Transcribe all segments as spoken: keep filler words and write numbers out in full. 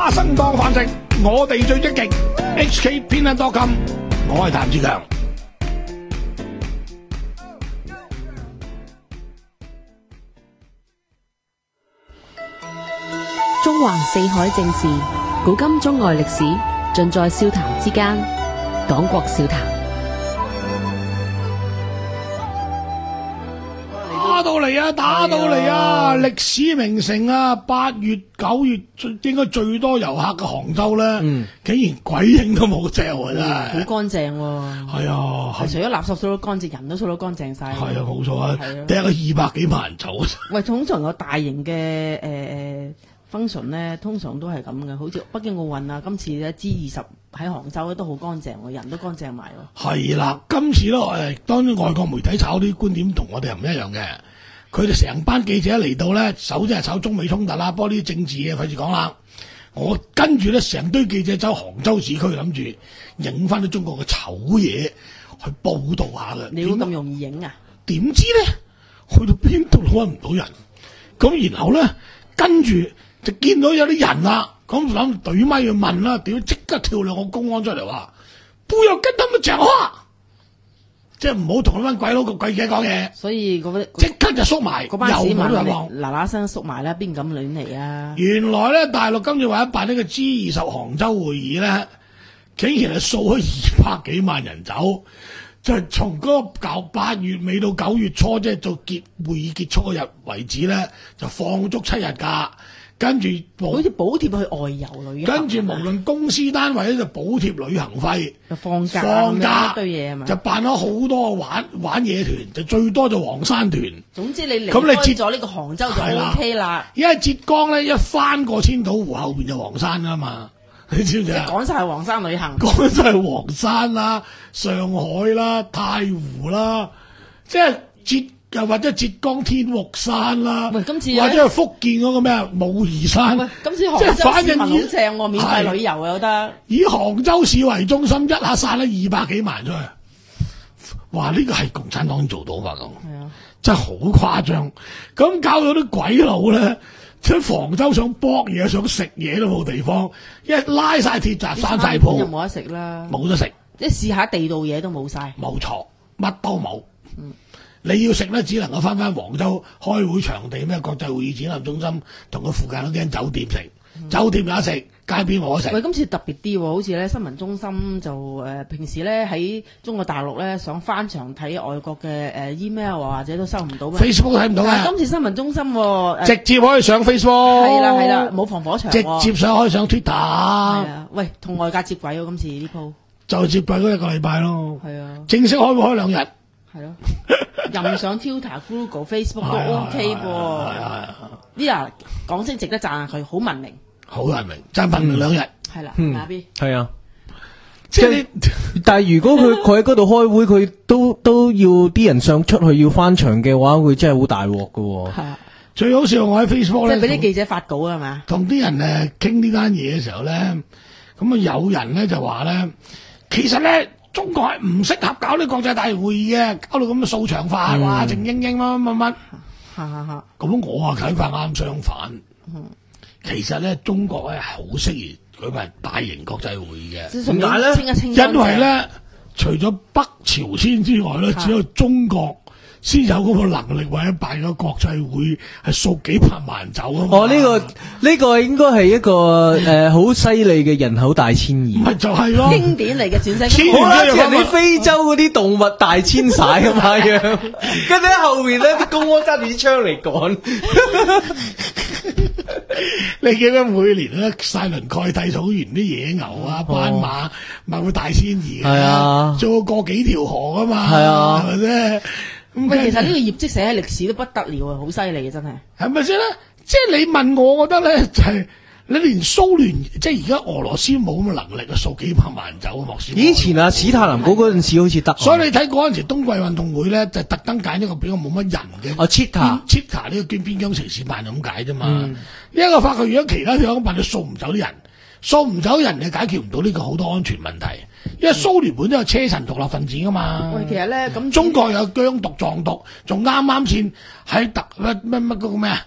花生當飯食，我哋最積極。H K 偏袒多金，我係譚志強。 中環四海正事，古今中外歷史，盡在笑談之間。講國笑談。 打到嚟啊！打到嚟啊！歷史名城啊！八月九月最應該最多遊客嘅杭州咧，嗯、竟然鬼影都冇隻喎，真係好乾淨喎。 係啊， 係除咗垃圾掃到乾淨，人都掃到乾淨晒。係啊，冇錯啊，第一個二百幾萬人走。 喂，通常有大型嘅誒誒 function 咧，通常都係咁嘅，好似北京奧運啊，今次咧 G 二十喺杭州咧都好乾淨喎，人都乾淨埋喎。係啦， 今次咧誒，當然外國媒體炒啲觀點同我哋係唔一樣嘅。佢哋成班記者嚟到咧，首先係炒中美衝突啦，不過啲政治嘢費事講啦。我跟住咧，成堆記者走杭州市區，諗住影翻啲中國嘅醜嘢去報導下嘅。 你會咁容易影啊？ 點知咧，去到邊度都揾唔到人。咁然後咧，跟住就見到有啲人啦，咁諗懟咪去問啦，屌即刻跳兩個公安出嚟話，不要跟他們講話。即係唔好同嗰班鬼佬個鬼仔講嘢， 所以嗰即刻就縮埋， 嗰班市民又嗱嗱聲縮埋啦，邊敢亂嚟啊？ 原來咧，大陸今次為咗辦呢個 G 二十杭州會議咧，竟然係掃咗二百幾萬人走，就係從嗰個九八月尾到九月初，即係做結會議結束嗰日為止咧，就放足七日假。跟住好似補貼去外遊旅行， 跟住無論公司單位咧就補貼旅行費， 就放假放假一堆嘢係嘛， 就辦咗好多玩玩嘢團，就最多就黃山團。 總之你離開咗呢個杭州就 O K 啦。 因為浙江咧一翻過千島湖後邊就黃山啊嘛，你知唔知啊？ 講晒係黃山旅行， 講晒係黃山啦、上海啦、太湖啦，即係浙。又或者浙江天目山啦， 喂，今次或者係福建嗰個咩啊武夷山， 喂，今次杭州市民好正喎，免費旅遊啊，有得以杭州市為中心，一下散咗二百幾萬出去，哇！呢、這個係共產黨做到嘛咁，係啊，真係好誇張。咁搞到啲鬼佬咧，喺杭州想搏嘢、想食嘢都冇地方，一拉晒鐵閘、閂晒鋪， 就冇得食啦， 冇得食。 一試下地道嘢都冇晒， 冇錯，乜都冇。嗯。你要食咧，只能夠翻翻杭州開會場地咩國際會議展覽中心，同佢附近嗰間酒店食，嗯、酒店有得食，街邊冇得食。 喂，今次特別啲喎，好似咧新聞中心就誒、呃、平時咧喺中國大陸咧想翻牆睇外國嘅誒、呃、email 或者都收唔到 ，Facebook 睇唔到啊！ 今次新聞中心、呃、 直接可以上 Facebook， 係啦係啦，冇防火牆， 直接上可以上 Twitter。係啊，喂，同外界接軌喎，今次呢鋪就接軌嗰一個禮拜咯。 係啊， 正式開會開兩日。 係咯。任上 Twitter、Google、Facebook 都 OK 噃。呢呀，講聲值得讚下佢，好文明， 好文明，真文明兩日。 係啦，阿 B 係啊， 即係但係如果佢佢喺嗰度開會，佢都都要啲人上出去要翻牆嘅話，佢真係好大鑊噶。係啊， 最好笑我喺 Facebook 咧， 即係俾啲記者發稿啊嘛， 同啲人誒傾呢單嘢嘅時候咧，咁啊有人咧就話咧，其實咧。中國係唔適合搞啲國際大會議嘅，搞到咁嘅掃場化，哇、嗯！靜英英乜乜乜，咁我啊睇法啱相反。嗯、其實咧，中國咧好適宜舉辦大型國際會議嘅。點解咧？因為咧，除咗北朝鮮之外咧，只有中國先有嗰個能力或者辦個國際會係數幾百萬人走啊嘛。 哦，呢、這個呢、這個應該係一個誒好犀利嘅人口大遷移。 咪就係咯， 經典嚟嘅轉世。 好啦，人哋非洲嗰啲動物大遷徙咁樣，跟住喺後面咧啲公安揸住啲槍嚟趕。 你記得每年咧塞倫蓋蒂草原啲野牛啊、斑馬咪會大遷移嘅，係啊，做過幾條河噶嘛，係啊，係咪先？ 喂，其實呢個業績寫喺歷史都不得了啊，好犀利嘅真係。 係咪先咧？即係你問我，我覺得咧就係、是、你連蘇聯，即係而家俄羅斯冇咁嘅能力啊，數幾百萬人走啊，莫斯科。 以前啊，史太林嗰嗰陣時好似得。 所以你睇嗰陣時冬季運動會咧，就特登揀一個比較冇乜人嘅。 啊 Chita，Chita 呢個邊邊疆城市辦咁解啫嘛。呢、嗯、一個發覺，如果其他地方辦，你掃唔走啲人，掃唔走人，你解決唔到呢個好多安全問題。因為蘇聯本都有車臣獨立分子噶嘛。 喂，其實咧咁， 中國有疆獨、藏獨，仲啱啱先喺特乜乜乜嗰個咩啊？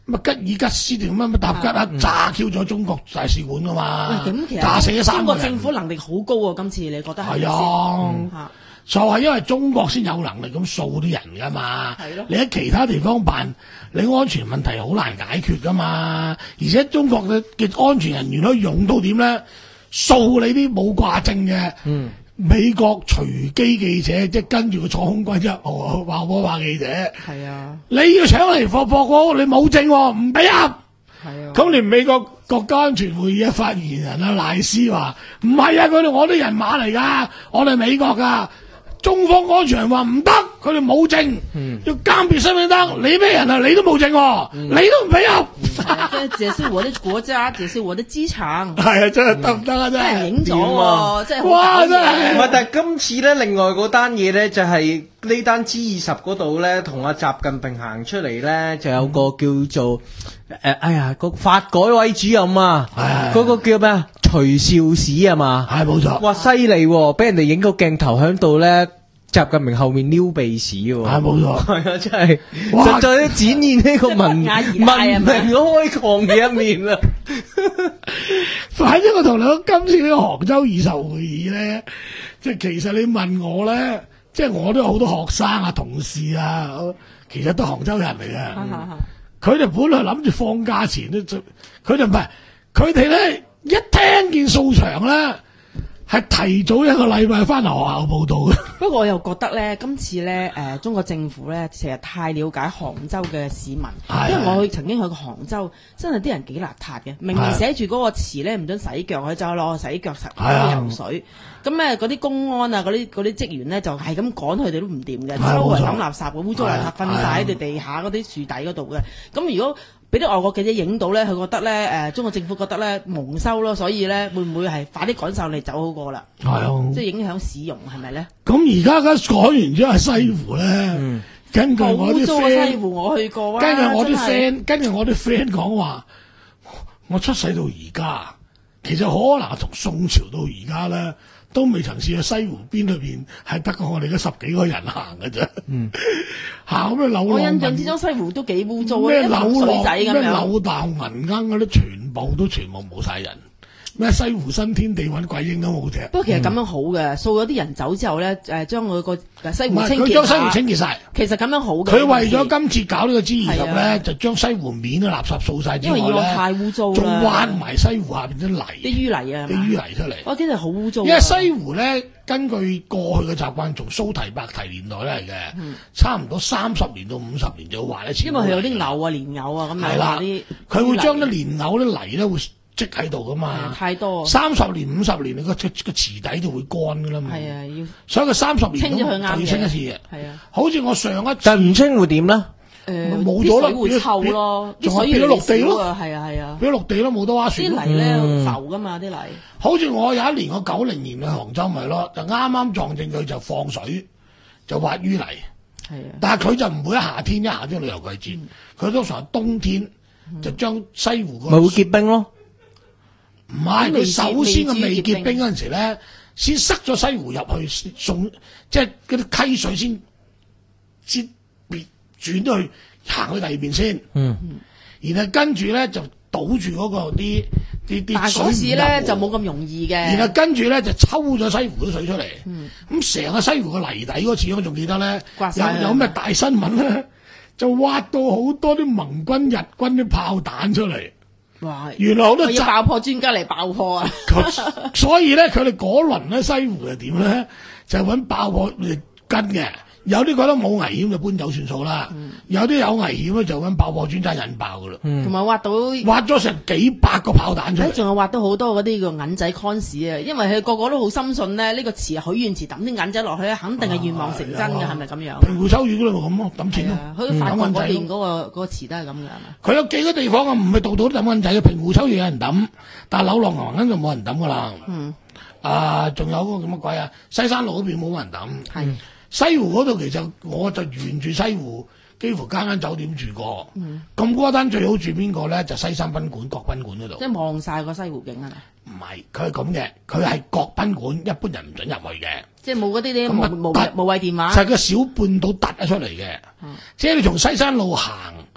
乜吉爾吉斯定乜乜塔吉克炸 Q 咗中國大使館噶嘛？ 喂，咁其實炸死咗三中個人。 國政府能力好高喎，今次你覺得係咪先？ 係啊， 嚇就係因為中國先有能力咁掃啲人噶嘛。 係咯你喺其他地方辦，你安全問題好難解決噶嘛。而且中國嘅嘅安全人員可以用到點咧？掃你啲冇掛證嘅。 嗯。 美國隨機記者即係跟住佢坐空軍一號話波話記者， 係啊， 你要搶嚟霍霍我，你冇證喎，唔俾入。 係啊。 咁連美國國家安全會議嘅發言人啊賴斯話：唔係啊，佢哋我啲人馬嚟㗎，我哋美國㗎。中方安全人話唔得，佢哋冇證， 嗯、 要鑑別身份證。你咩人啊？你都冇證、啊，嗯、你都唔俾入。 這是我的國家，這是我的機場。 係啊，真係得唔得啊？真係影咗喎，真係好哇！真係唔係，但係今次咧，另外嗰單嘢咧就係、是、呢單 G 二十嗰度咧，同阿習近平行出嚟咧，就有個叫做誒、呃，哎呀，個發改委主任啊，嗰個叫咩啊？徐少史啊嘛， 係冇錯。 哇，犀利喎！俾人哋影個鏡頭喺度咧。習近平後面撩鼻屎喎， 係冇錯， 係啊，真係實在都展現呢個文文明開放嘅一面啦。 反正我同你講，今次呢個杭州二十會議咧，即係其實你問我咧，即係我都有好多學生啊、同事啊，其實都杭州人嚟嘅。佢哋本來諗住放假前都，佢哋唔係，佢哋咧一聽見掃場咧。係提早一個禮拜翻嚟學校報道嘅。 不過我又覺得咧，今次咧，誒、呃，中國政府咧，成日太了解杭州嘅市民，因為我去曾經去過杭州，真係啲人幾邋遢嘅，明明寫住嗰個詞咧，唔准洗腳，佢就攞洗腳實游水。咁咧嗰啲公安啊，嗰啲嗰啲職員咧，就係咁趕佢哋都唔掂嘅，周圍抌垃圾嘅，污糟邋遢瞓晒喺地地下嗰啲樹底嗰度嘅。咁如果俾啲外國記者影到咧，佢覺得咧，誒、呃，中國政府覺得咧蒙羞咯，所以咧會唔會係快啲趕晒你走好過啦？係啊，即係影響市容係咪咧？ 咁而家而家改完之後，西湖咧，嗯、根據我啲 friend， 西湖我去過啊， 根據我啲 friend，根據我啲 friend 講話，我出世到而家，其實可能從宋朝到而家咧，都未曾試過西湖邊裏邊係得過我哋嗰十幾個人行嘅啫。嗯，行咩柳浪？ 我印象之中西湖都幾污糟啊， 咩柳浪水仔咁樣， 咩柳蕩銀鶯嗰啲全部都全部冇晒人。咩西湖新天地揾鬼影都冇隻。 不過其實咁樣好嘅，掃咗啲人走之後咧，誒將佢個西湖清潔下。 佢將西湖清潔晒。 其實咁樣好嘅。 佢為咗今次搞呢個 G 二十咧，就將西湖面嘅垃圾掃晒之外咧， 因為以往太污糟啦， 仲挖埋西湖下邊啲泥。啲淤泥啊， 啲淤泥出嚟。 哇！真係好污糟。 因為西湖咧，根據過去嘅習慣，從蘇堤、白堤年代咧嚟嘅，嗯、差唔多三十年到五十年就挖一次。 因為佢有啲牛啊、蓮藕啊咁樣。係啦， 佢會將啲蓮藕啲泥咧會積喺度噶嘛， 太多。三十年、五十年，你個個池底就會乾噶啦嘛。 係啊，要。 所以佢三十年清咗佢啱嘅， 就要清一次嘅。 係啊。 好似我上一次， 但唔清會點咧？ 誒， 冇咗啦， 會臭咯， 仲係變咗陸地咯。 係啊係啊， 變咗陸地咯，冇得划船。 啲泥咧浮噶嘛，啲泥。 好似我有一年我九零年去杭州咪咯，就啱啱撞正佢就放水，就挖淤泥。係啊。但係佢就唔會喺夏天，一夏天旅遊季節，佢通常係冬天就將西湖嗰咪會結冰咯。 唔係，佢首先嘅未結冰嗰陣時咧，先塞咗西湖入去送，即係嗰啲溪水先先別轉咗去行去第二邊先。嗯，然後跟住咧就堵住嗰個啲啲啲水。但係嗰時咧就冇咁容易嘅。 然後跟住咧就抽咗西湖啲水出嚟。嗯，咁成個西湖嘅泥底嗰次我仲記得咧，有有咩大新聞咧，就挖到好多啲盟軍日軍啲炮彈出嚟。哇！原來好多要爆破專家嚟爆破啊！ 所以咧，佢哋嗰輪咧西湖係點咧？就揾爆破嚟跟嘅。有啲覺得冇危險就搬走算數啦。嗯、有啲有危險咧就揾爆破專家引爆噶啦。 同埋、嗯、挖到挖咗成幾百個炮彈出嚟。 仲有挖到好多嗰啲叫銀仔 cons 啊！因為佢個個都好深信咧，呢、呢個詞許願池抌啲銀仔落去咧，肯定係願望成真嘅，係咪咁樣？ 平湖秋雨嗰度咁咯，抌錢咯。 佢法國嗰邊嗰個嗰個詞都係咁嘅。 佢有幾個地方啊？唔係度度都抌銀仔嘅。平湖秋雨有人抌，但係柳浪銀鶯就冇人抌噶啦。嗯。啊，仲有嗰個乜鬼啊？西山路嗰邊冇人抌。係、嗯。西湖嗰度其實我就沿住西湖，幾乎間間酒店住過。嗯，咁嗰單最好住邊個咧？就西山賓館、國賓館嗰度。 即係望晒個西湖景啊！ 唔係，佢係咁嘅，佢係國賓館，一般人唔准入去嘅。 即係冇嗰啲啲無無無謂電話。 就係個小半島突咗出嚟嘅。嗯、即係你從西山路行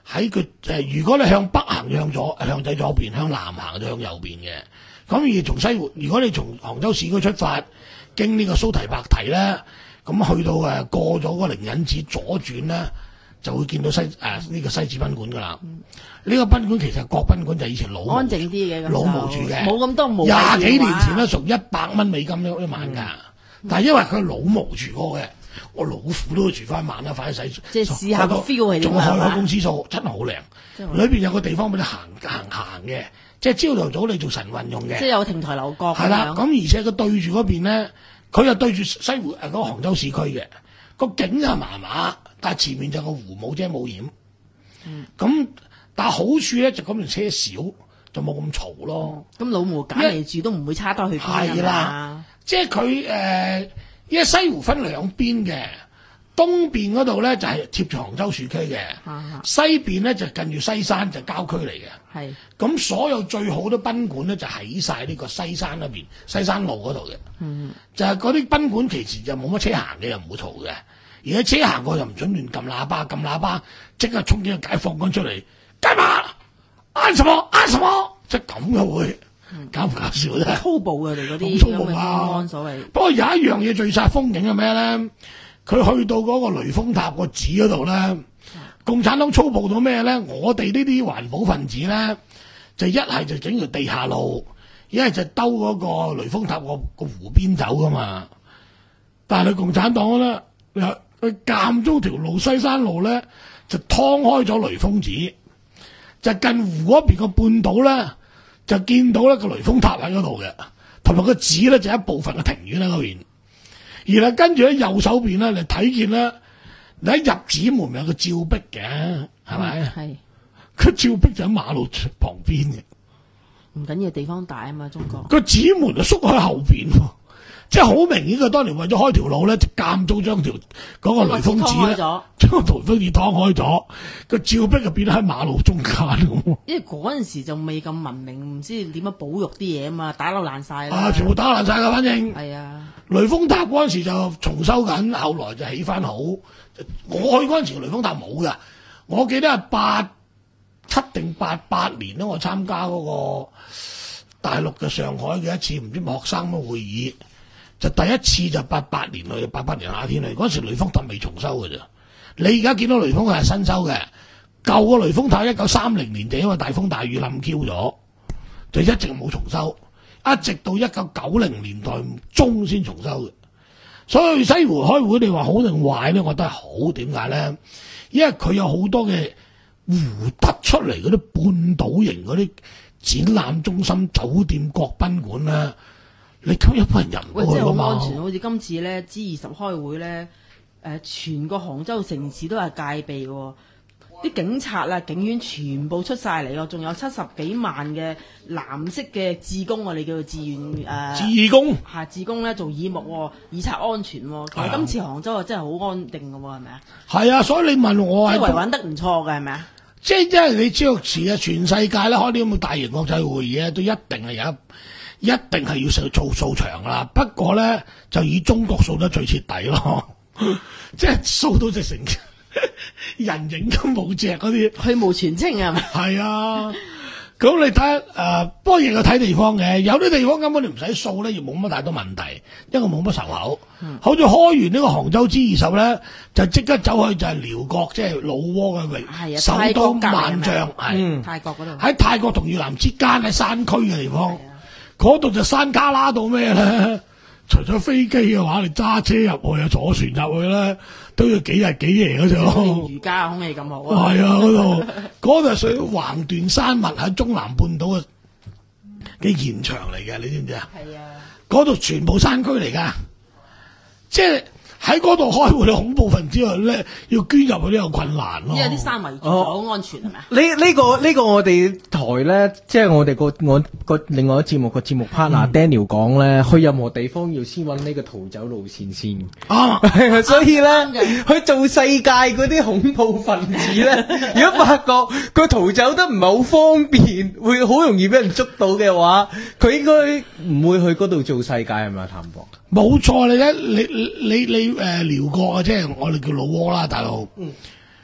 喺佢誒，如果你向北行向左，向仔左邊；向南行就向右邊嘅。咁而從西湖，如果你從杭州市區出發，經呢個蘇堤白堤咧，咁去到誒過咗個靈隱寺左轉咧，就會見到西誒呢、呃這個西子賓館噶啦。呢、嗯、個賓館其實國賓館就以前老安靜啲嘅， 老毛住嘅， 冇咁多冇廿幾年前咧，屬一百蚊美金一一晚㗎。嗯、但係因為佢老毛住過嘅。我老虎都住翻晚啦，快啲洗。 即係試下個 feel 係點啊？ 仲開開公司數，真係好靚。裏邊有個地方俾你行行行嘅，即係朝頭早你做晨運用嘅。 即係有亭台樓閣。 係啦，咁而且佢對住嗰邊咧，佢又對住西湖誒嗰個杭州市區嘅個景就麻麻，但係前面就個湖冇遮冇掩。嗯。咁但係好處咧就嗰邊車少，就冇咁嘈咯。 咁、嗯、老毛揀嚟住都唔會差得去邊係啦，即係佢誒。因為西湖分兩邊嘅，東邊嗰度咧就係貼住杭州市區嘅，啊、西邊咧就近住西山就郊區嚟嘅。係咁所有最好多賓館咧就喺晒呢個西山嗰邊，西山路嗰度嘅。嗯，就係嗰啲賓館其實就冇乜車行嘅，又唔會嘈嘅。而家車行過又唔准亂撳喇叭，撳喇叭即刻衝幾個解放軍出嚟，幹嘛？按什麼？按什麼？即係咁嘅會。搞唔搞笑咧？ 粗暴嘅哋嗰啲粗暴啊！ 所謂。不過有一樣嘢最煞風景係咩咧？佢去到嗰個雷峰塔個寺嗰度咧，嗯、共產黨粗暴到咩咧？我哋呢啲環保分子咧，就一係就整條地下路，一係就兜嗰個雷峰塔個個湖邊走噶嘛。但係你共產黨咧，佢間中條路西山路咧，就劏開咗雷峰寺，就近湖嗰邊個半島咧。就見到咧個雷峰塔喺嗰度嘅，同埋個寺咧就一部分嘅庭院喺嗰邊，而係跟住喺右手邊咧，你睇見咧，你喺入寺門有個照壁嘅，係咪？係。佢照壁就喺馬路旁邊嘅。 唔緊要，地方大啊嘛，中國。 個寺門就縮喺後邊，即係好明顯佢當年為咗開條路咧，就間中將條嗰個雷峰寺咧，將個雷峰寺劏開咗，個照壁就變喺馬路中間咁。 因為嗰陣時就未咁文明，唔知點樣保育啲嘢啊嘛，打撈爛晒啦。 啊，全部打爛晒噶，反正。 係啊。 雷峰塔嗰陣時就重修緊，後來就起翻好。我去嗰陣時雷峰塔冇噶，我記得係八七定八八年咧，我參加嗰個大陸嘅上海嘅一次唔知學生嘅會議。就第一次就八八年去，八八年夏天去，嗰時雷峰塔未重修嘅啫。你而家見到雷峰塔係新修嘅，舊個雷峰塔一九三零年就因為大風大雨冧 Q 咗，就一直冇重修，一直到一九九零年代中先重修嘅。所以西湖開會，你話好定壞咧？我覺得係好，點解咧？因為佢有好多嘅湖突出嚟嗰啲半島型嗰啲展覽中心、酒店、國賓館咧。你吸一班人過去㗎嘛？喂，真係好安全， 好似今次咧 G 二十開會咧，誒、呃，全個杭州城市都係戒備嘅，啲警察啦、警員全部出晒嚟咯，仲有七十幾萬嘅藍色嘅志工，我哋叫做志願誒。 志工係志工咧做耳目，以策安全。其實今次杭州啊真係好安定嘅，係咪啊？係啊，所以你問我係維穩得唔錯嘅，係咪啊？ 即係因為你知道時啊，全世界咧開啲咁嘅大型國際會議咧，都一定係有一。一定係要做做掃場啦，不過咧就以中國掃得最徹底咯，即係掃到直成人影都冇隻嗰啲， 去蕪存菁啊！ 係啊，咁你睇誒、呃，不過亦有睇地方嘅，有啲地方根本你唔使掃咧，亦冇乜太多問題，因為冇乜仇口。嗯、好似開完呢個杭州 G 二十咧，就即刻走去就係寮國，即係老撾嘅榮，首都萬象係泰國嗰度， 喺泰國同越南之間喺山區嘅地方。嗰度就山卡拉到咩咧？除咗飛機嘅話，你揸車入去啊，坐船入去咧，都要幾日幾夜嗰種。 瑜伽空氣咁好啊！ 係啊，嗰度嗰度係屬於橫斷山脈喺中南半島嘅嘅現場嚟嘅，你知唔知啊？係啊！嗰度全部山區嚟噶，即係。喺嗰度開會，你恐怖分子咧要捐入去都有困難咯。 因為啲山圍住好安全係咪啊？ 呢呢個呢個我哋台咧，即係我哋個我個另外一個節目個節目 partner Daniel 講咧，去任何地方要先揾呢個逃走路線先。啊，所以咧，去做世界嗰啲恐怖分子咧，如果發覺佢逃走得唔係好方便，會好容易俾人捉到嘅話，佢應該唔會去嗰度做世界係咪啊？譚博？ 冇錯，你咧，你你你誒寮國啊，即係我哋叫老撾啦，大佬。嗯，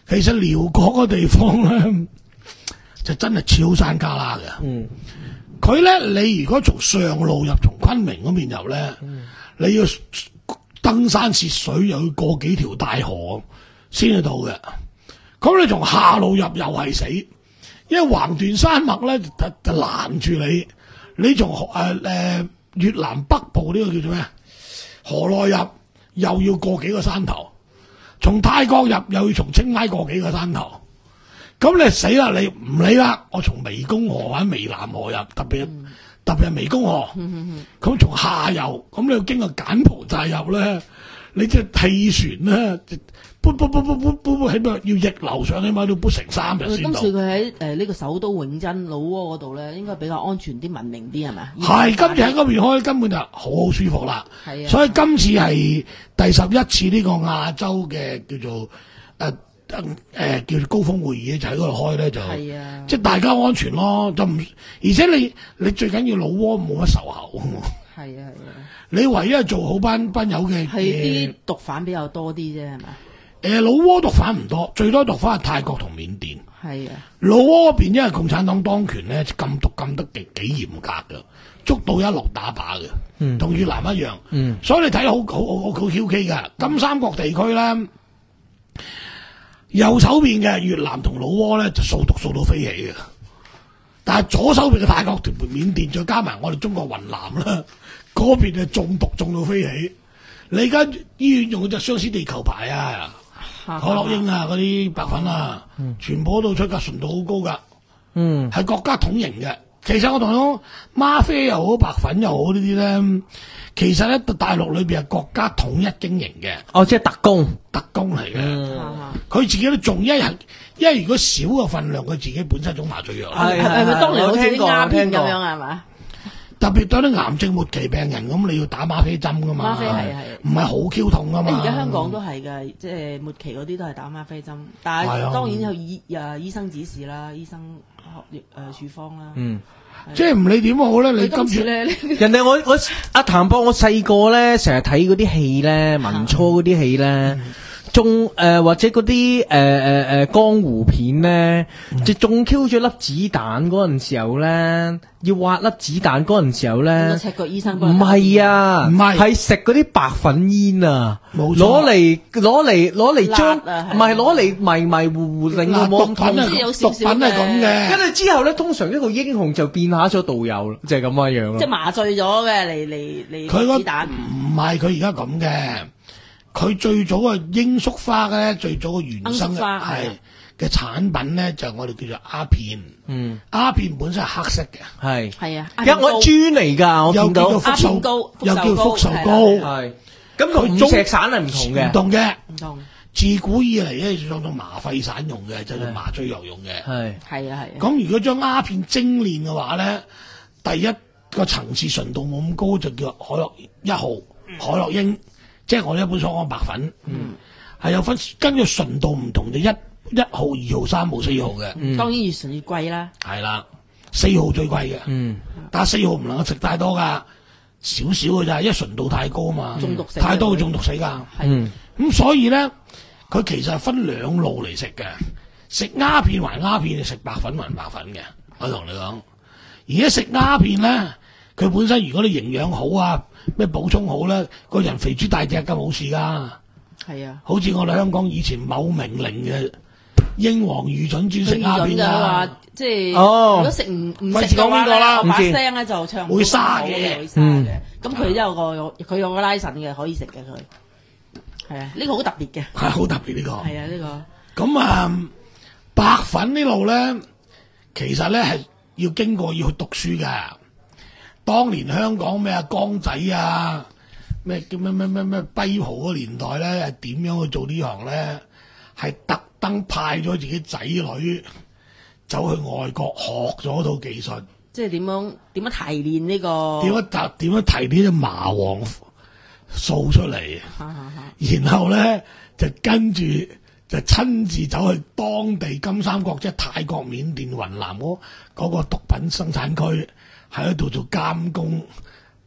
其實寮國嗰地方咧，就真係超山旮旯嘅。嗯，佢咧，你如果從上路入，從昆明嗰邊入咧，嗯、你要登山涉水，又要過幾條大河先至到嘅。咁你從下路入又係死，因為橫斷山脈咧就就攔住你。你從誒誒越南北部呢個叫做咩？河內入又要過幾個山頭，從泰國入又要從清邁過幾個山頭。咁你死啦！你唔理啦，我從湄公河或者湄南河入，特別、嗯、特別係湄公河。咁從、嗯、下游，咁你要經過柬埔寨入咧，你即係氣船咧，搬搬搬搬搬搬起碼要逆流上，起碼都搬成三日先到。 今次佢喺誒呢個首都永珍老撾嗰度咧，應該比較安全啲、文明啲係咪？ 係今次喺嗰邊開，根本就好好舒服啦。係啊，所以今次係第十一次呢個亞洲嘅叫做誒。呃誒、呃，叫做高峰會議就喺嗰度開咧，就啊、即係大家安全咯，就唔而且你你最緊要老撾冇乜仇口， 係啊係啊， 你唯一係做好班班友嘅係啲毒販比較多啲啫，係咪？誒、 呃，老撾毒販唔多，最多毒販係泰國同緬甸。 係啊， 老撾嗰邊因為共產黨當權咧，禁毒禁得幾幾嚴格噶，捉到一落打靶嘅，同、嗯、越南一樣。嗯，所以你睇好好好好 Q K 噶，金三角地區咧。右手邊嘅越南同老撾咧就掃毒掃到飛起嘅，但係左手邊嘅泰國同緬甸再加埋我哋中國雲南啦，嗰邊就中毒中到飛起。你間醫院用嗰隻相思地球牌啊，可樂英啊嗰啲白粉啊，嗯、全部都出價純度好高噶，嗯，係國家統營嘅。其實我同你講，嗎啡又好，白粉又好呢啲咧，其實咧大陸裏邊係國家統一經營嘅。 哦，即係特工， 特工嚟嘅。佢、嗯、自己都種一日，因為如果少嘅份量，佢自己本身種麻醉藥。 係係咪當年好似啲鴉片咁樣係嘛？ 特別對啲癌症末期病人咁，你要打嗎啡針噶嘛？嗎啡係係，唔係好 Q 痛噶嘛？ 而家香港都係嘅，即係末期嗰啲都係打嗎啡針，但係當然有醫誒醫生指示啦，醫生學誒處方啦。嗯。 即係唔理點好咧，你今次咧， 人哋我我阿譚博，我細個咧成日睇嗰啲戲咧，民初嗰啲戲咧，中誒或者嗰啲誒誒誒江湖片咧，就中 Q 咗粒子彈嗰陣時候咧，要挖粒子彈嗰陣時候咧， 赤腳醫生唔係啊，唔係係食嗰啲白粉煙啊，攞嚟攞嚟攞嚟將唔係攞嚟迷迷糊糊令到冇咁痛， 毒品係咁嘅。 跟住之後咧，通常一個英雄就變下咗導遊，就係咁樣樣咯。 即係麻醉咗嘅嚟嚟嚟佢子彈， 唔係佢而家咁嘅。佢最早嘅罌粟花咧，最早嘅原生係嘅產品咧，就係我哋叫做鴉片。嗯，鴉片本身係黑色嘅， 係係啊， 一我豬嚟㗎，我見到福壽膏，又叫福壽膏，係咁同五石散係唔同嘅， 唔同嘅， 唔同。 自古以嚟咧，當做麻沸散用嘅，就係麻醉藥用嘅， 係係啊係啊。 咁如果將鴉片精煉嘅話咧，第一個層次純度冇咁高，就叫海洛一號、海洛英。即係我哋一般所講白粉，係、嗯、有分根據純度唔同，就一一號、二號、三號、四號嘅。 嗯、當然越純越貴啦。係啦， 四號最貴嘅。嗯，但係四號唔能夠食太多噶，少少嘅咋，因為純度太高啊嘛。中毒死。太多會中毒死噶。嗯。咁所以咧，佢其實係分兩路嚟食嘅，食鴉片還鴉片，食白粉還白粉嘅。我同你講，而家食鴉片咧。佢本身如果你營養好啊，咩補充好咧，個人肥豬大隻咁冇事噶。係啊，好似我哋香港以前某名伶嘅英皇御准專食鴉片啊，即係哦，如果食唔唔食嘅話咧，我把聲咧就唱會沙嘅， 會沙嘅。咁佢都有個佢有個拉神嘅，可以食嘅佢。係啊，呢個好特別嘅。 係好特別呢個。 係啊，呢個。 咁啊，白粉呢路咧，其實咧係要經過要去讀書㗎。當年香港咩啊江仔啊咩叫咩咩咩咩跛豪嗰年代咧，係點樣去做呢行咧？係特登派咗自己仔女走去外國學咗套技術， 即係點樣點樣提煉呢個？ 點樣特點樣提煉啲麻黃素出嚟？然後咧就跟住就親自走去當地金三角，即係泰國、緬甸、雲南嗰嗰個毒品生產區。喺度做監工，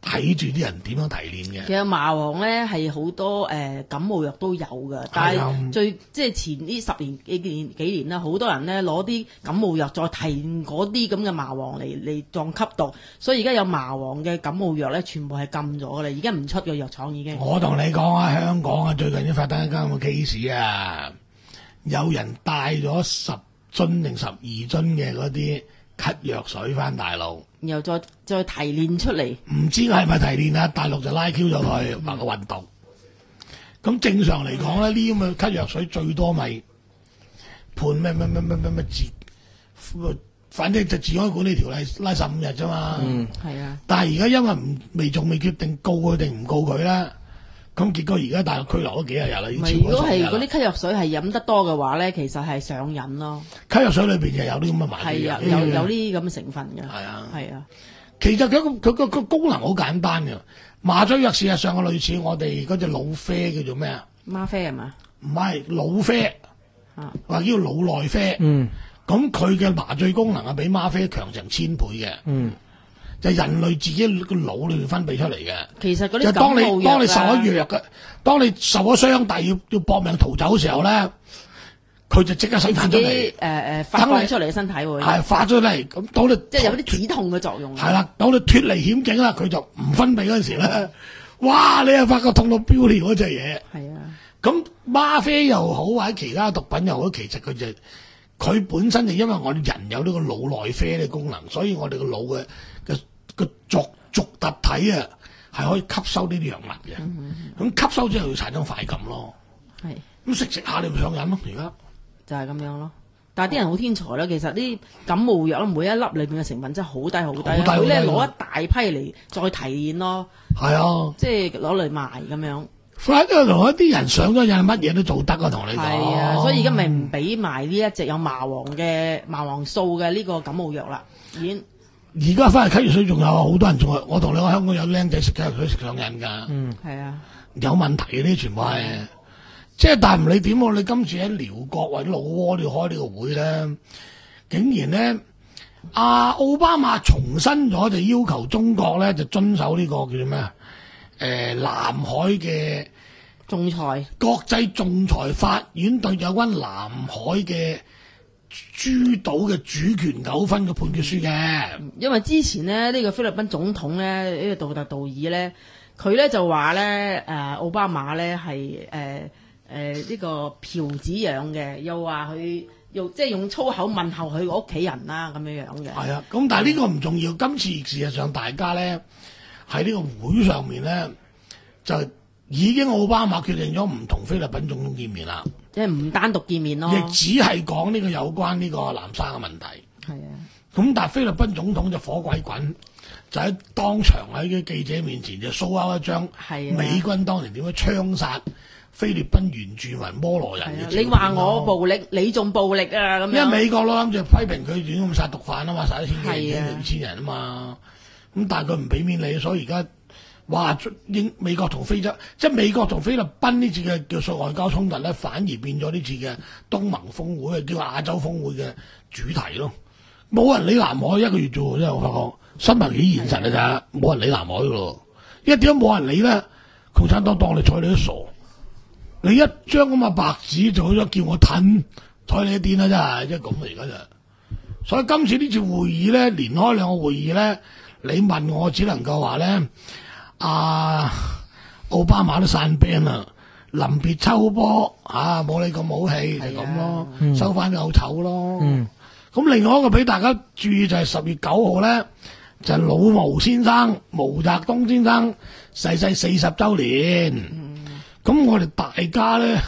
睇住啲人點樣提煉嘅。 其實麻黃咧係好多誒、呃、感冒藥都有㗎，但係最即係前呢十年幾年幾年啦，好多人咧攞啲感冒藥再提煉嗰啲咁嘅麻黃嚟嚟當吸毒，所以而家有麻黃嘅感冒藥咧，全部係禁咗㗎啦，而家唔出嘅藥廠已經。 我同你講啊，香港啊最近先發生一間咁嘅 case 啊，有人帶咗十樽定十二樽嘅嗰啲咳藥水翻大陸， 然後再再提煉出嚟， 唔知係咪提煉啊？大陸就拉 Q 咗佢，話個運毒。咁正常嚟講咧，呢啲咁嘅咳藥水最多咪判咩咩咩咩咩咩治，反正就治安管理條例拉十五日啫嘛。 嗯，係啊。 但係而家因為唔未仲未決定告佢定唔告佢啦。咁結果而家大陸拘留咗幾廿日啦，已經超過十日啦。 如果係嗰啲咳藥水係飲得多嘅話咧，其實係上癮咯。 咳藥水裏邊就有啲咁嘅麻醉藥， 係啊，有有啲咁嘅成分嘅。 係啊， 係啊。 其實佢個佢個個功能好簡單嘅，麻醉藥事實上係類似我哋嗰隻老啡叫做咩啊？ 嗎啡係嘛？ 唔係老啡， 啊， 或者叫腦內啡。 嗯。 咁佢嘅麻醉功能係比嗎啡強成千倍嘅。 嗯。 就係人類自己個腦裏面分泌出嚟嘅。 其實嗰啲就當感冒藥你當你受咗藥嘅，當你受咗傷，但係要要搏命逃走嘅時候咧，佢就即刻生產出嚟， 誒誒發放出嚟嘅身體會係發咗嚟。咁當你即係有啲止痛嘅作用。 係啦，當你脱離險境啦，佢就唔分泌嗰陣時咧，哇！你又發覺痛到飆尿嗰隻嘢。 係啊。咁嗎啡又好，或者其他毒品又好，其實佢就佢本身就因為我哋人有呢個腦內啡嘅功能，所以我哋個腦嘅嘅個作觸突體啊，係可以吸收呢啲藥物嘅。咁、嗯嗯、吸收之後會產生快感咯。係咁食食下你咪上癮咯。而家就係咁樣咯。但係啲人好天才啦，其實啲感冒藥每一粒裏邊嘅成分真係好低好低，佢咧攞一大批嚟再提煉咯。係啊，即係攞嚟賣咁樣。 反正同一啲人上咗癮，乜嘢都做得啊！同你講。 係啊，所以而家咪唔俾賣呢一隻有麻黃嘅麻黃素嘅呢個感冒藥啦，已經。 而家翻嚟咳藥水仲有好多人仲係，我同你講香港有僆仔食咳藥水食上癮㗎。 嗯，係啊， 有問題嘅呢全部係，即係但係唔理點喎，你今次喺寮國或者老撾你開呢個會咧，竟然咧阿奧巴馬重申咗就要求中國咧就遵守呢個叫做咩啊？誒、呃、南海嘅仲裁國際仲裁法院對有關南海嘅諸島嘅主權糾紛嘅判決書嘅， 因為之前呢，呢、呢個菲律賓總統咧呢、呢個杜特道爾咧，佢咧就話咧誒奧巴馬咧係誒誒呢個嫖子養嘅，又話佢用即係用粗口問候佢個屋企人啦咁樣樣嘅。係啊，咁但係呢個唔重要，今次事實上大家咧。喺呢個會上面咧，就已經奧巴馬決定咗唔同菲律賓總統見面啦， 即係唔單獨見面咯， 亦只係講呢個有關呢個南沙嘅問題。 係啊， 咁但係菲律賓總統就火鬼滾，就喺當場喺啲記者面前就 show out一張美軍當年點樣槍殺菲律賓原住民摩羅人嘅。 你話我暴力，你仲暴力啊咁樣。 因為美國咯諗住批評佢亂咁殺毒販啊嘛，殺一千幾人、二千人啊嘛。咁但係佢唔俾面你，所以而家話英美國同非洲，即係美國同菲律賓呢次嘅叫做外交衝突咧，反而變咗呢次嘅東盟峰會，叫亞洲峰會嘅主題咯。冇人理南海一個月啫喎，真係我發覺新聞幾現實㗎咋，冇人理南海㗎咯。因為點解冇人理咧？共產黨當你睬你都傻，你一張咁嘅白紙就好咗叫我褪，睬你一癲啦真係，即係咁而家就。所以今次呢次會議咧，連開兩個會議咧。你問我只能夠話咧，阿奧巴馬都散兵啦，臨別秋波啊，冇你個武器就咁咯，嗯、收翻個醜咯。咁、嗯、另外一個俾大家注意就係十月九號咧，就係、是、老毛先生毛澤東先生逝世四十週年。咁、嗯、我哋大家咧，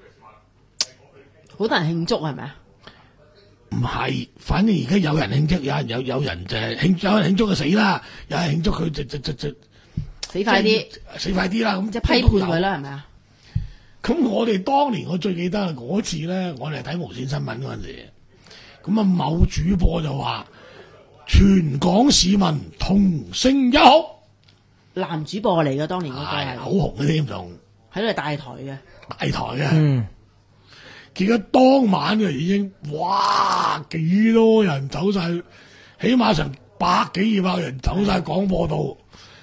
好多人慶祝係咪啊？ 唔係，反正而家有人慶祝，有人有有人就係慶，有人慶祝就死啦，有人慶祝佢就就就就死快啲， 死快啲啦，咁即係批判佢啦，係咪啊？ 咁我哋當年我最記得係嗰次咧，我哋睇無線新聞嗰陣時，咁啊某主播就話全港市民同聲一哭， 男主播嚟嘅，當年嗰個係好紅嘅添，仲喺度大台嘅， 大台嘅。嗯結果當晚就已經，哇！幾多人走晒，起碼成百幾二百人走晒廣播道，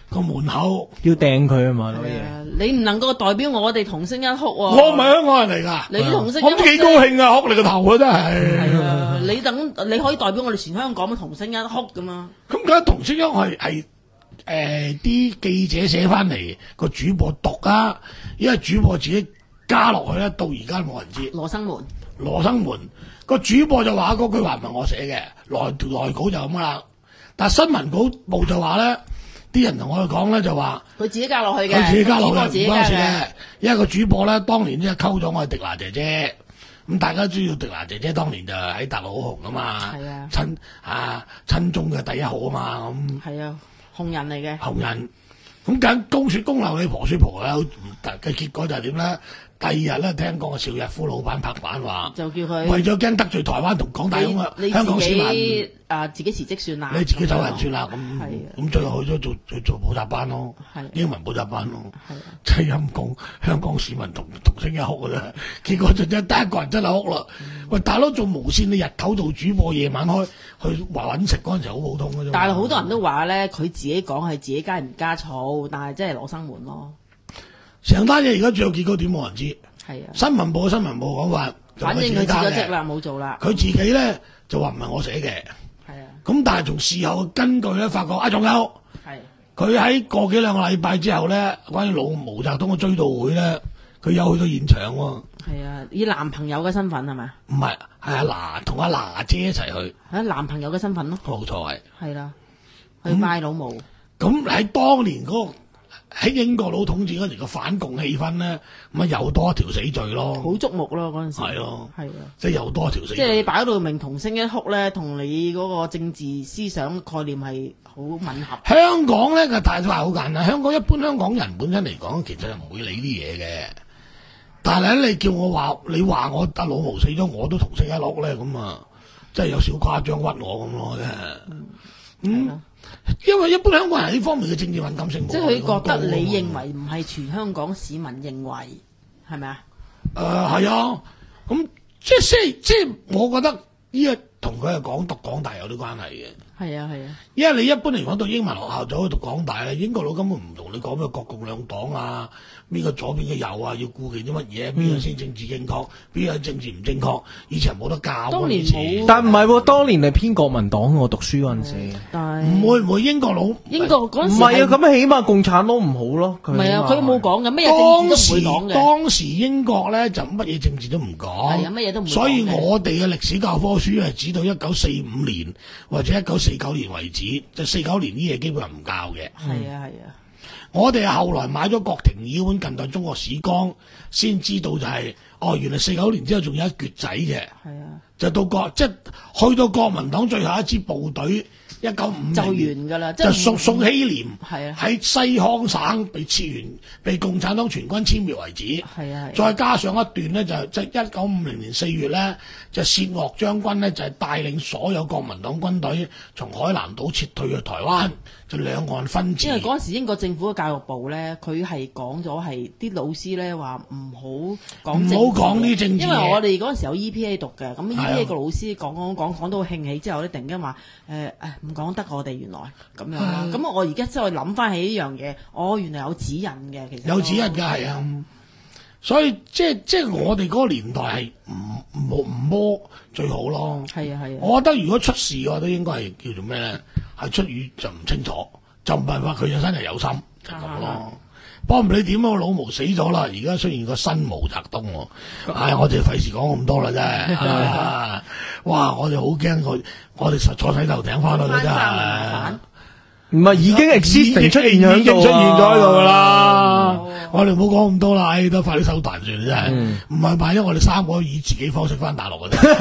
個門口， 要掟佢啊嘛攞嘢。 係啊，你唔能夠代表我哋同聲一哭喎。 我唔係香港人嚟㗎， 你同聲一哭我都幾高興啊，哭你個頭啊真係。 係啊，你等你可以代表我哋全香港嘅同聲一哭㗎嘛。 咁梗係同聲一係係誒啲記者寫翻嚟個主播讀啊，因為主播自己加落去咧，到而家冇人知。 羅生門， 羅生門個主播就話嗰句話唔係我寫嘅，內內稿就咁啦。但係新聞稿部就話咧，啲人同我哋講咧就話佢自己加落去嘅， 佢自己加落去， 主播自己加唔關事嘅嘅。。 因為個主播咧當年即係溝咗我哋迪娜姐姐，咁大家知道迪娜姐姐當年就喺大陸好紅啊嘛， 係啊親啊親中嘅第一號啊嘛咁。 係啊，紅人嚟嘅。 紅人咁梗公説公流，你婆説婆啦。嘅結果就係點咧？第二日咧，聽講個邵逸夫老闆拍板話， 就叫佢為咗驚得罪台灣同廣大咁啊你你香港市自民， 己啊自己辭職算啦， 你自己走人算啦。咁係啊咁最後去咗做去做補習班咯係啊， 英文補習班咯係啊， 真係陰公。香港市民同同聲一哭㗎啦，結果就真係得一個人真係哭啦。喂，大佬做無線，你日頭做主播，夜晚開去話揾食嗰陣時好普通嘅啫。 大陸好多人都話咧，佢自己講係自己加唔加醋，但係真係攞生門咯。 成單嘢而家最後結果點冇人知。 係啊， 新聞部嘅新聞部講話， 反正佢辭咗職啦，冇做啦。 佢自己咧就話唔係我寫嘅， 係啊， 咁但係從事後嘅根據咧，發覺啊仲有係佢喺個幾兩個禮拜之後咧，關於老毛澤東嘅追悼會咧，佢有去到現場喎。 係啊，以男朋友嘅身份係咪？ 唔係，係阿娜同阿娜姐一齊去， 係男朋友嘅身份咯。 冇錯係。 係啦，去拜老毛。 咁喺當年嗰、個喺英國佬統治嗰時個反共氣氛咧，咁啊又多一條死罪咯。 好觸目咯嗰陣時。 係咯， 係啊。 即係又多一條死罪。 即係你擺喺度明同聲一哭咧，同你嗰個政治思想概念係好吻合。 香港咧個大話好簡單，香港一般香港人本身嚟講，其實係唔會理啲嘢嘅。但係咧，你叫我話，你話我阿老毛死咗，我都同聲一哭咧，咁啊，真係有少誇張屈我咁咯，真係。嗯，因為一般香港人呢方面嘅政治敏感性冇即係佢覺得咁高你認為唔係全香港市民認為係咪啊？ 誒係啊，咁即係即係即係，我覺得呢個同佢係港獨港大有啲關係嘅。 係啊係啊， 因為你一般嚟講到英文學校走去讀港大咧，英國佬根本唔同你講咩國共兩黨啊，邊個左邊嘅右啊，要顧忌啲乜嘢，邊個先政治正確，邊個政治唔正確，以前冇得教㗎。 當年以前冇但唔係喎，當年係偏國民黨我讀書嗰陣時， 但係唔會唔會英國佬英國嗰陣時唔係啊，咁起碼共產黨唔好咯。佢唔係啊， 起碼佢冇講嘅，咩嘢政當時治都唔會講嘅。 當時英國咧就乜嘢政治都唔講， 係啊乜嘢都唔會講嘅所以我哋嘅歷史教科書係指到一九四五年或者一九四九年為止，就四九年啲嘢基本上唔教嘅。 係啊係啊， 我哋係後來買咗郭廷義本近代中國史綱，先知道就係、哦，原來四九年之後仲有一橛仔嘅， 係啊， 就到國即係去到國民黨最後一支部隊，一九五就完零年㗎啦，即就係宋宋希濂係啊喺西康省被撤完，被共產黨全軍殲滅為止。 係啊係啊再加上一段呢，就即係一九五零年四月咧，就薛岳將軍呢，就係帶領所有國民黨軍隊從海南島撤退去台灣，就兩岸分治。 因為嗰陣時英國政府嘅教育部咧，佢係講咗係啲老師咧話唔好講政治唔好講啲政治嘢因為我哋嗰陣時有 E P A 讀嘅，咁 E P 係 A 啊個老師講講講講到興起之後咧，突然間話誒誒唔講得我哋原來咁樣啦。 係咁我而家真係諗翻起呢樣嘢，哦原來有指引嘅，其實有指引㗎，係啊。所以即係即係我哋嗰個年代係唔唔唔摸最好咯。 係啊係啊， 我覺得如果出事嘅話，都應該係叫做咩咧？係出語就唔清楚，就唔係話佢本身係有心，就咁、 啊咯。不過唔理點啊，老毛死咗啦，而家出現個新毛澤東喎。唉、我哋費事講咁多啦，真係。啊哇！我哋好驚佢，我哋實坐洗頭艇翻去啦，真翻生唔係反。 唔係已經 existing 出現咗已經出現咗喺度㗎啦。 哦我哋唔好講咁多啦，唉，都快啲收彈算啦，真係。唔係萬一我哋三個以自己方式翻大陸嘅啫。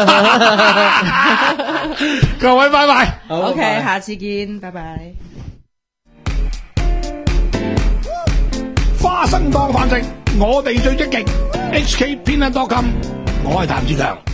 各位拜拜。 好 OK， 拜拜下次見，拜拜。 花生當飯食，我哋最積極。H K 編啊多金，我係譚志強。